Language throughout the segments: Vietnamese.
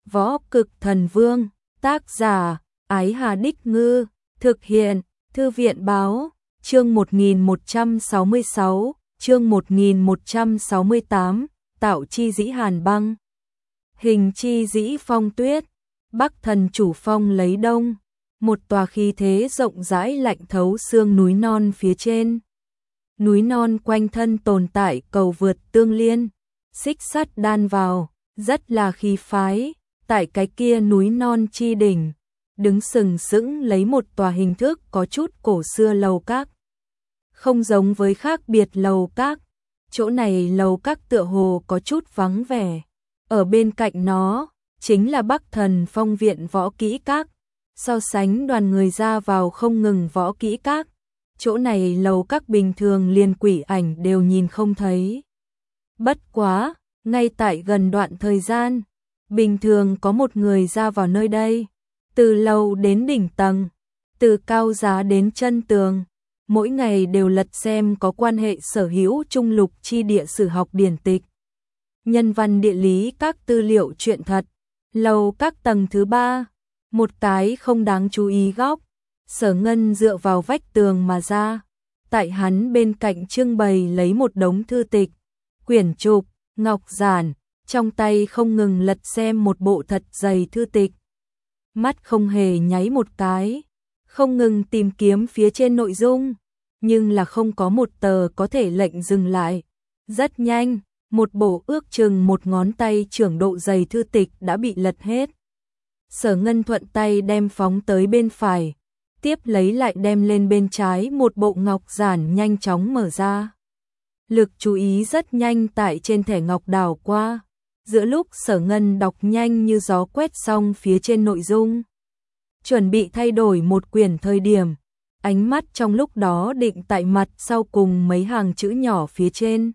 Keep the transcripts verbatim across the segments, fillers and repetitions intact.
Võ Cực Thần Vương, tác giả, Ái Hà Đích Ngư, thực hiện, Thư viện Báo, chương một nghìn một trăm sáu mươi sáu, chương một nghìn một trăm sáu mươi tám, Tạo Chi Dĩ Hàn Băng, Hình Chi Dĩ Phong Tuyết, Bắc Thần Chủ Phong lấy đông, một tòa khí thế rộng rãi lạnh thấu xương núi non phía trên. Núi non quanh thân tồn tại cầu vượt tương liên, xích sắt đan vào, rất là khí phái. Tại cái kia núi non chi đỉnh, đứng sừng sững lấy một tòa hình thức có chút cổ xưa lầu các. Không giống với khác biệt lầu các, chỗ này lầu các tựa hồ có chút vắng vẻ. Ở bên cạnh nó, chính là Bắc Thần Phong viện võ kỹ các. So sánh đoàn người ra vào không ngừng võ kỹ các, chỗ này lầu các bình thường liền quỷ ảnh đều nhìn không thấy. Bất quá, ngay tại gần đoạn thời gian, bình thường có một người ra vào nơi đây, từ lầu đến đỉnh tầng, từ cao giá đến chân tường, mỗi ngày đều lật xem có quan hệ sở hữu trung lục chi địa sử học điển tịch, nhân văn địa lý các tư liệu truyện thật. Lầu các tầng thứ ba, một cái không đáng chú ý góc, Sở Ngân dựa vào vách tường mà ra, tại hắn bên cạnh trưng bày lấy một đống thư tịch, quyển trục, ngọc giản, trong tay không ngừng lật xem một bộ thật dày thư tịch. Mắt không hề nháy một cái, không ngừng tìm kiếm phía trên nội dung, nhưng là không có một tờ có thể lệnh dừng lại. Rất nhanh, một bộ ước chừng một ngón tay trưởng độ dày thư tịch đã bị lật hết. Sở Ngân thuận tay đem phóng tới bên phải, tiếp lấy lại đem lên bên trái một bộ ngọc giản nhanh chóng mở ra. Lực chú ý rất nhanh tại trên thẻ ngọc đảo qua, giữa lúc Sở Ngân đọc nhanh như gió quét xong phía trên nội dung, chuẩn bị thay đổi một quyển thời điểm, ánh mắt trong lúc đó định tại mặt sau cùng mấy hàng chữ nhỏ phía trên.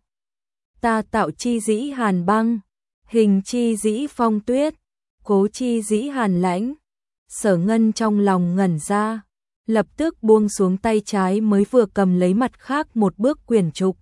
Ta tạo chi dĩ hàn băng, hình chi dĩ phong tuyết, cố chi dĩ hàn lãnh. Sở Ngân trong lòng ngẩn ra, lập tức buông xuống tay trái mới vừa cầm lấy mặt khác một bước quyển trục.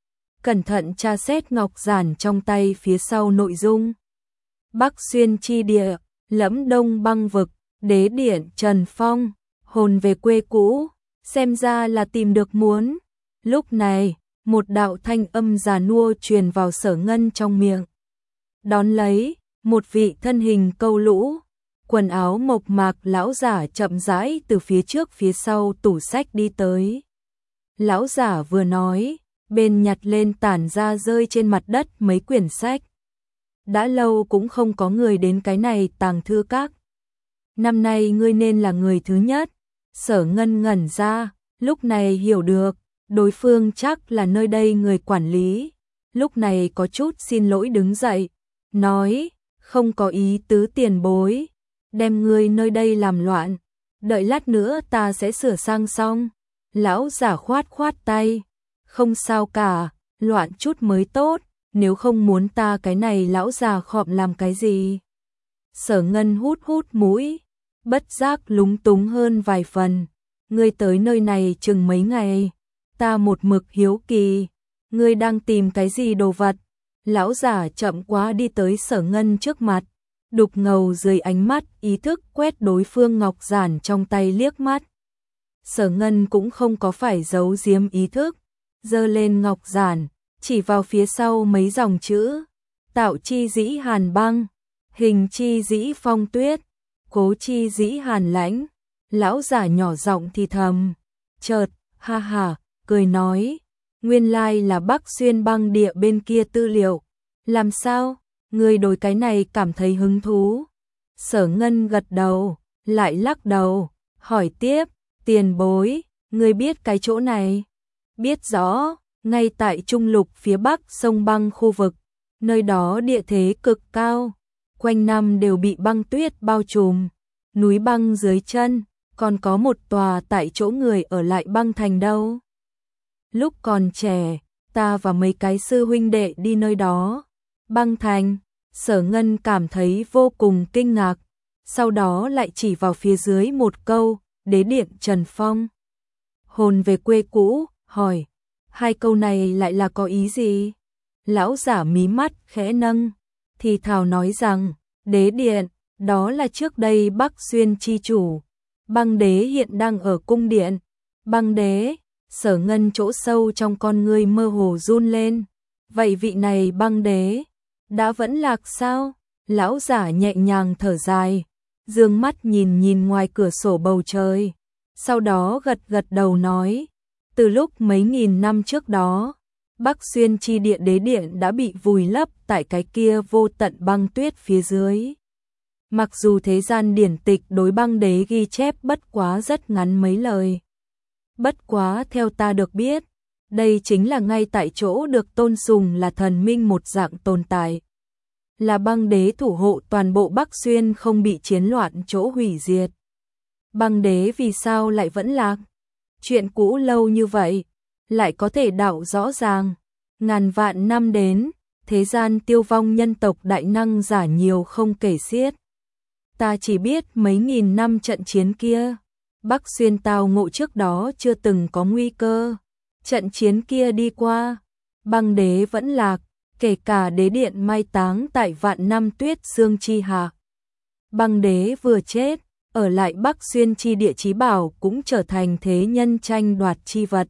Cẩn thận tra xét ngọc giản trong tay phía sau nội dung. Bắc xuyên chi địa, Lẫm Đông băng vực, đế điển Trần Phong, hồn về quê cũ, xem ra là tìm được muốn. Lúc này, một đạo thanh âm già nua truyền vào Sở Ngân trong miệng. Đón lấy, một vị thân hình câu lũ, quần áo mộc mạc lão giả chậm rãi từ phía trước phía sau tủ sách đi tới. Lão giả vừa nói, bên nhặt lên tản ra rơi trên mặt đất mấy quyển sách. Đã lâu cũng không có người đến cái này tàng thư các. Năm nay ngươi nên là người thứ nhất. Sở Ngân ngẩn ra, lúc này hiểu được, đối phương chắc là nơi đây người quản lý. Lúc này có chút xin lỗi đứng dậy, nói, không có ý tứ tiền bối, đem ngươi nơi đây làm loạn, đợi lát nữa ta sẽ sửa sang xong. Lão giả khoát khoát tay, không sao cả, loạn chút mới tốt, nếu không muốn ta cái này lão già khọm làm cái gì. Sở Ngân hút hút mũi, bất giác lúng túng hơn vài phần. Ngươi tới nơi này chừng mấy ngày, ta một mực hiếu kỳ, ngươi đang tìm cái gì đồ vật. Lão giả chậm quá đi tới Sở Ngân trước mặt, đục ngầu dưới ánh mắt ý thức quét đối phương ngọc giản trong tay liếc mắt. Sở Ngân cũng không có phải giấu giếm ý thức, giơ lên ngọc giản, chỉ vào phía sau mấy dòng chữ, tạo chi dĩ hàn băng, hình chi dĩ phong tuyết, cố chi dĩ hàn lãnh. Lão giả nhỏ giọng thì thầm, chợt, ha ha, cười nói, nguyên lai là Bắc xuyên băng địa bên kia tư liệu, làm sao, người đối cái này cảm thấy hứng thú. Sở Ngân gật đầu, lại lắc đầu, hỏi tiếp, tiền bối, người biết cái chỗ này? Biết rõ, ngay tại trung lục phía bắc sông băng khu vực, nơi đó địa thế cực cao, quanh năm đều bị băng tuyết bao trùm, núi băng dưới chân, còn có một tòa tại chỗ người ở lại băng thành đâu. Lúc còn trẻ, ta và mấy cái sư huynh đệ đi nơi đó. Băng thành. Sở Ngân cảm thấy vô cùng kinh ngạc, sau đó lại chỉ vào phía dưới một câu, đế điện Trần Phong, hồn về quê cũ, hỏi, hai câu này lại là có ý gì? Lão giả mí mắt khẽ nâng, thì thào nói rằng, đế điện, Đó là trước đây Bắc Xuyên chi chủ. Băng đế hiện đang ở cung điện. Băng đế, Sở Ngân chỗ sâu trong con ngươi mơ hồ run lên. Vậy vị này băng đế, đã vẫn lạc sao? Lão giả nhẹ nhàng thở dài, dương mắt nhìn nhìn ngoài cửa sổ bầu trời. Sau đó gật gật đầu nói, từ lúc mấy nghìn năm trước đó, Bắc Xuyên chi địa đế điện đã bị vùi lấp tại cái kia vô tận băng tuyết phía dưới. Mặc dù thế gian điển tịch đối băng đế ghi chép bất quá rất ngắn mấy lời. Bất quá theo ta được biết, đây chính là ngay tại chỗ được tôn sùng là thần minh một dạng tồn tại. Là băng đế thủ hộ toàn bộ Bắc Xuyên không bị chiến loạn chỗ hủy diệt. Băng đế vì sao lại vẫn lạc? Chuyện cũ lâu như vậy, lại có thể đạo rõ ràng. Ngàn vạn năm đến, thế gian tiêu vong nhân tộc đại năng giả nhiều không kể xiết. Ta chỉ biết mấy nghìn năm trận chiến kia, Bắc Xuyên tao ngộ trước đó chưa từng có nguy cơ. Trận chiến kia đi qua, băng đế vẫn lạc, kể cả đế điện mai táng tại vạn năm tuyết sương chi hạ. Băng đế vừa chết, ở lại Bắc Xuyên chi địa chí bảo cũng trở thành thế nhân tranh đoạt chi vật.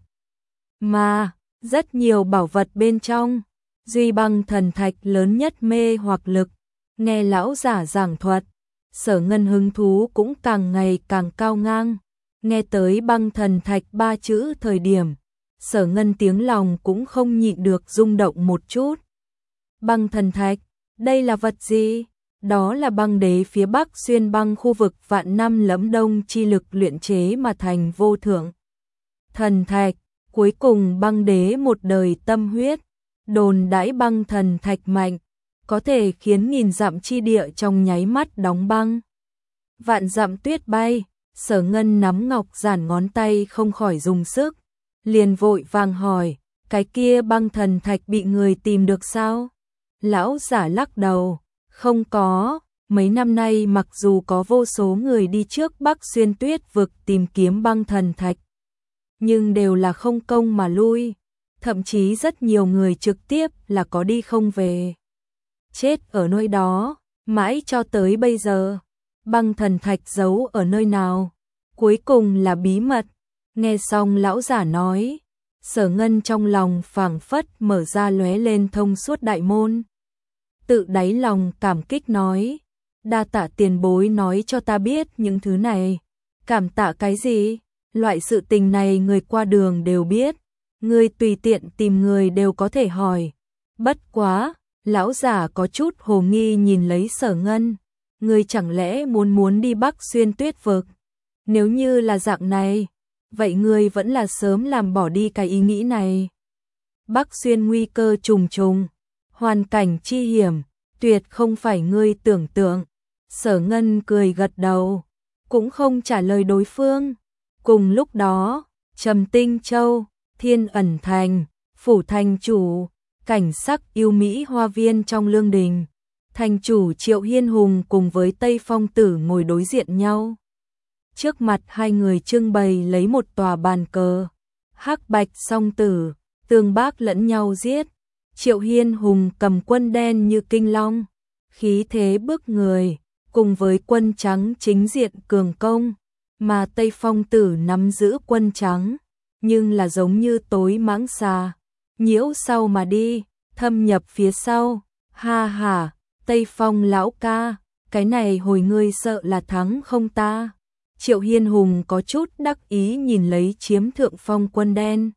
Mà, rất nhiều bảo vật bên trong, duy băng thần thạch lớn nhất mê hoặc lực. Nghe lão giả giảng thuật, Sở Ngân hứng thú cũng càng ngày càng cao ngang. Nghe tới băng thần thạch ba chữ thời điểm, Sở Ngân tiếng lòng cũng không nhịn được rung động một chút. Băng thần thạch, đây là vật gì? Đó là băng đế phía Bắc Xuyên băng khu vực vạn năm lẫm đông chi lực luyện chế mà thành vô thượng thần thạch. Cuối cùng băng đế một đời tâm huyết, đồn đãi băng thần thạch mạnh, có thể khiến nghìn dặm chi địa trong nháy mắt đóng băng. Vạn dặm tuyết bay, Sở Ngân nắm ngọc giản ngón tay không khỏi dùng sức, liền vội vàng hỏi, cái kia băng thần thạch bị người tìm được sao? Lão giả lắc đầu, không có, mấy năm nay mặc dù có vô số người đi trước Bắc Xuyên tuyết vực tìm kiếm băng thần thạch, nhưng đều là không công mà lui, thậm chí rất nhiều người trực tiếp là có đi không về. Chết ở nơi đó, mãi cho tới bây giờ, băng thần thạch giấu ở nơi nào, cuối cùng là bí mật. Nghe xong lão giả nói, Sở Ngân trong lòng phảng phất mở ra lóe lên thông suốt đại môn. Tự đáy lòng cảm kích nói, đa tạ tiền bối nói cho ta biết những thứ này. Cảm tạ cái gì? Loại sự tình này người qua đường đều biết, người tùy tiện tìm người đều có thể hỏi. Bất quá, lão giả có chút hồ nghi nhìn lấy Sở Ngân, người chẳng lẽ muốn muốn đi Bắc Xuyên tuyết vực? Nếu như là dạng này, vậy người vẫn là sớm làm bỏ đi cái ý nghĩ này. Bắc Xuyên nguy cơ trùng trùng, hoàn cảnh chi hiểm, tuyệt không phải ngươi tưởng tượng. Sở Ngân cười gật đầu, cũng không trả lời đối phương. Cùng lúc đó, Trầm Tinh Châu, Thiên Ẩn Thành, phủ thành chủ, cảnh sắc yêu mỹ hoa viên trong lương đình. Thành chủ Triệu Hiên Hùng cùng với Tây Phong Tử ngồi đối diện nhau. Trước mặt hai người trưng bày lấy một tòa bàn cờ, hắc bạch song tử, tương bác lẫn nhau giết. Triệu Hiên Hùng cầm quân đen như kinh long, khí thế bức người, cùng với quân trắng chính diện cường công, mà Tây Phong Tử nắm giữ quân trắng, nhưng là giống như tối mãng xà, nhiễu sau mà đi, thâm nhập phía sau. Ha ha, Tây Phong lão ca, cái này hồi ngươi sợ là thắng không ta? Triệu Hiên Hùng có chút đắc ý nhìn lấy chiếm thượng phong quân đen.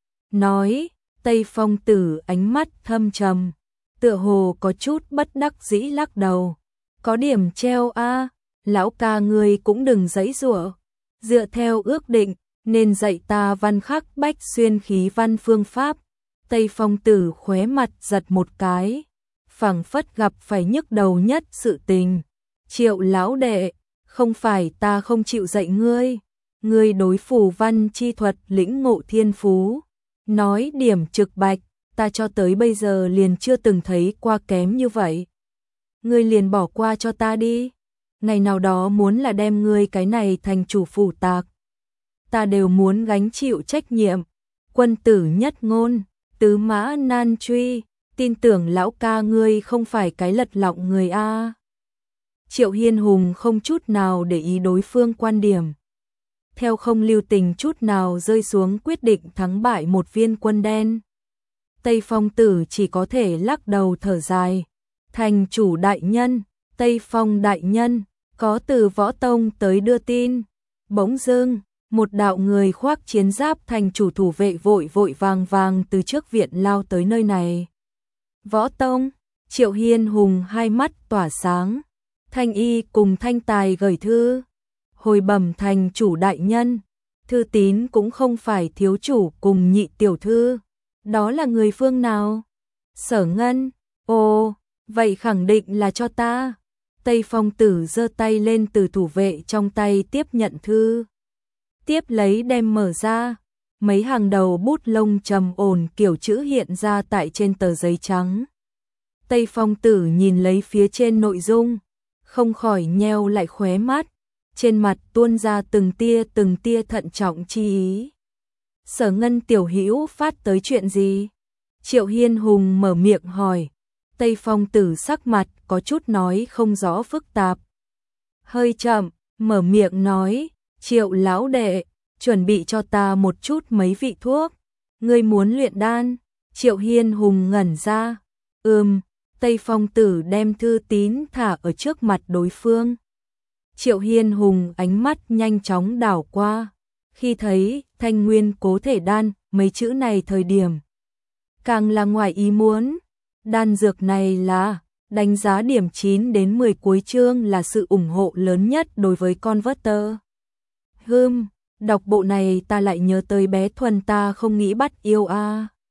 Nói, Tây Phong Tử ánh mắt thâm trầm, tựa hồ có chút bất đắc dĩ lắc đầu. Có điểm treo a, lão ca ngươi cũng đừng giãy giụa. Dựa theo ước định, nên dạy ta văn khắc bách xuyên khí văn phương pháp. Tây Phong Tử khóe mặt giật một cái, phảng phất gặp phải nhức đầu nhất sự tình. Triệu lão đệ, không phải ta không chịu dạy ngươi, ngươi đối phù văn chi thuật lĩnh ngộ thiên phú. Nói điểm trực bạch, ta cho tới bây giờ liền chưa từng thấy qua kém như vậy. Ngươi liền bỏ qua cho ta đi, ngày nào đó muốn là đem ngươi cái này thành chủ phủ tạc, ta đều muốn gánh chịu trách nhiệm. Quân tử nhất ngôn, tứ mã nan truy, tin tưởng lão ca ngươi không phải cái lật lọng người a. Triệu Hiên Hùng không chút nào để ý đối phương quan điểm. Theo không lưu tình chút nào rơi xuống quyết định thắng bại một viên quân đen. Tây Phong Tử chỉ có thể lắc đầu thở dài. Thành chủ đại nhân, Tây Phong đại nhân, có từ Võ Tông tới đưa tin. Bỗng dưng, một đạo người khoác chiến giáp thành chủ thủ vệ vội vội vàng vàng từ trước viện lao tới nơi này. Võ Tông, Triệu Hiên Hùng hai mắt tỏa sáng. Thanh Y cùng Thanh Tài gửi thư. Hồi bẩm thành chủ đại nhân, thư tín cũng không phải thiếu chủ cùng nhị tiểu thư. Đó là người phương nào? Sở Ngân. Ồ, vậy khẳng định là cho ta. Tây Phong Tử giơ tay lên từ thủ vệ trong tay tiếp nhận thư. Tiếp lấy đem mở ra. Mấy hàng đầu bút lông trầm ổn kiểu chữ hiện ra tại trên tờ giấy trắng. Tây Phong Tử nhìn lấy phía trên nội dung, không khỏi nheo lại khóe mắt. Trên mặt tuôn ra từng tia từng tia thận trọng chi ý. Sở Ngân tiểu hữu phát tới chuyện gì? Triệu Hiên Hùng mở miệng hỏi. Tây Phong Tử sắc mặt có chút nói không rõ phức tạp. Hơi chậm, mở miệng nói, Triệu lão đệ, chuẩn bị cho ta một chút mấy vị thuốc. Ngươi muốn luyện đan? Triệu Hiên Hùng ngẩn ra. Ừm, Tây Phong Tử đem thư tín thả ở trước mặt đối phương. Triệu Hiên Hùng ánh mắt nhanh chóng đảo qua. Khi thấy thanh nguyên cố thể đan, mấy chữ này thời điểm. Càng là ngoài ý muốn. Đan dược này là, đánh giá điểm chín đến mười cuối chương là sự ủng hộ lớn nhất đối với Converter. Hừm, đọc bộ này ta lại nhớ tới bé Thuần ta không nghĩ bắt yêu a. À.